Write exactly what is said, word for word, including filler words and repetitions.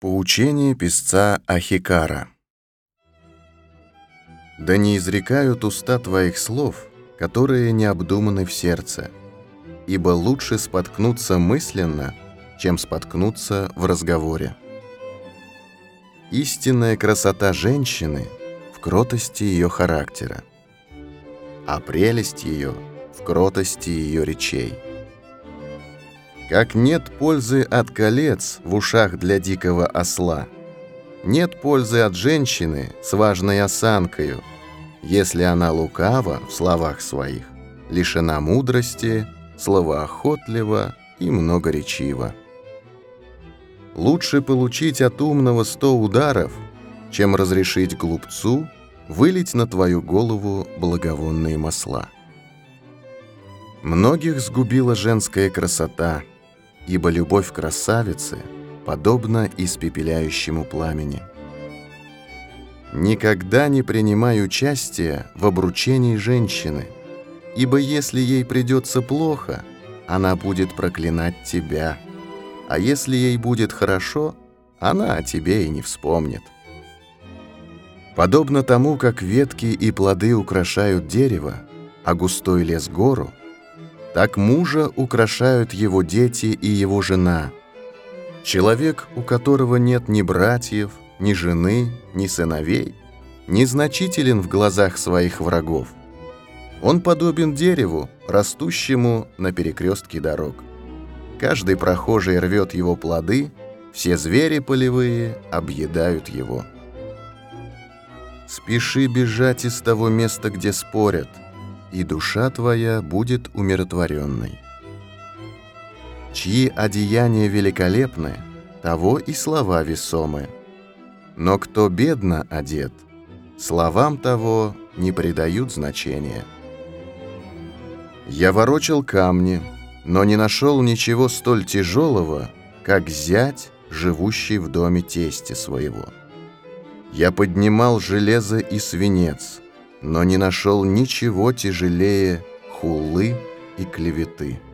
Поучение песца Ахикара. Да не изрекают уста твоих слов, которые не обдуманы в сердце, ибо лучше споткнуться мысленно, чем споткнуться в разговоре. Истинная красота женщины в кротости ее характера, а прелесть ее в кротости ее речей. Как нет пользы от колец в ушах для дикого осла, нет пользы от женщины с важной осанкою, если она лукава в словах своих, лишена мудрости, словоохотлива и многоречива. Лучше получить от умного сто ударов, чем разрешить глупцу вылить на твою голову благовонные масла. Многих сгубила женская красота, ибо любовь красавицы подобна испепеляющему пламени. Никогда не принимай участия в обручении женщины, ибо если ей придется плохо, она будет проклинать тебя, а если ей будет хорошо, она о тебе и не вспомнит. Подобно тому, как ветки и плоды украшают дерево, а густой лес гору, так мужа украшают его дети и его жена. Человек, у которого нет ни братьев, ни жены, ни сыновей, незначителен в глазах своих врагов. Он подобен дереву, растущему на перекрестке дорог. Каждый прохожий рвет его плоды, все звери полевые объедают его. Спеши бежать из того места, где спорят, и душа твоя будет умиротворенной. Чьи одеяния великолепны, того и слова весомы. Но кто бедно одет, словам того не придают значения. Я ворочал камни, но не нашел ничего столь тяжелого, как зять, живущий в доме тестя своего. Я поднимал железо и свинец, но не нашел ничего тяжелее хулы и клеветы.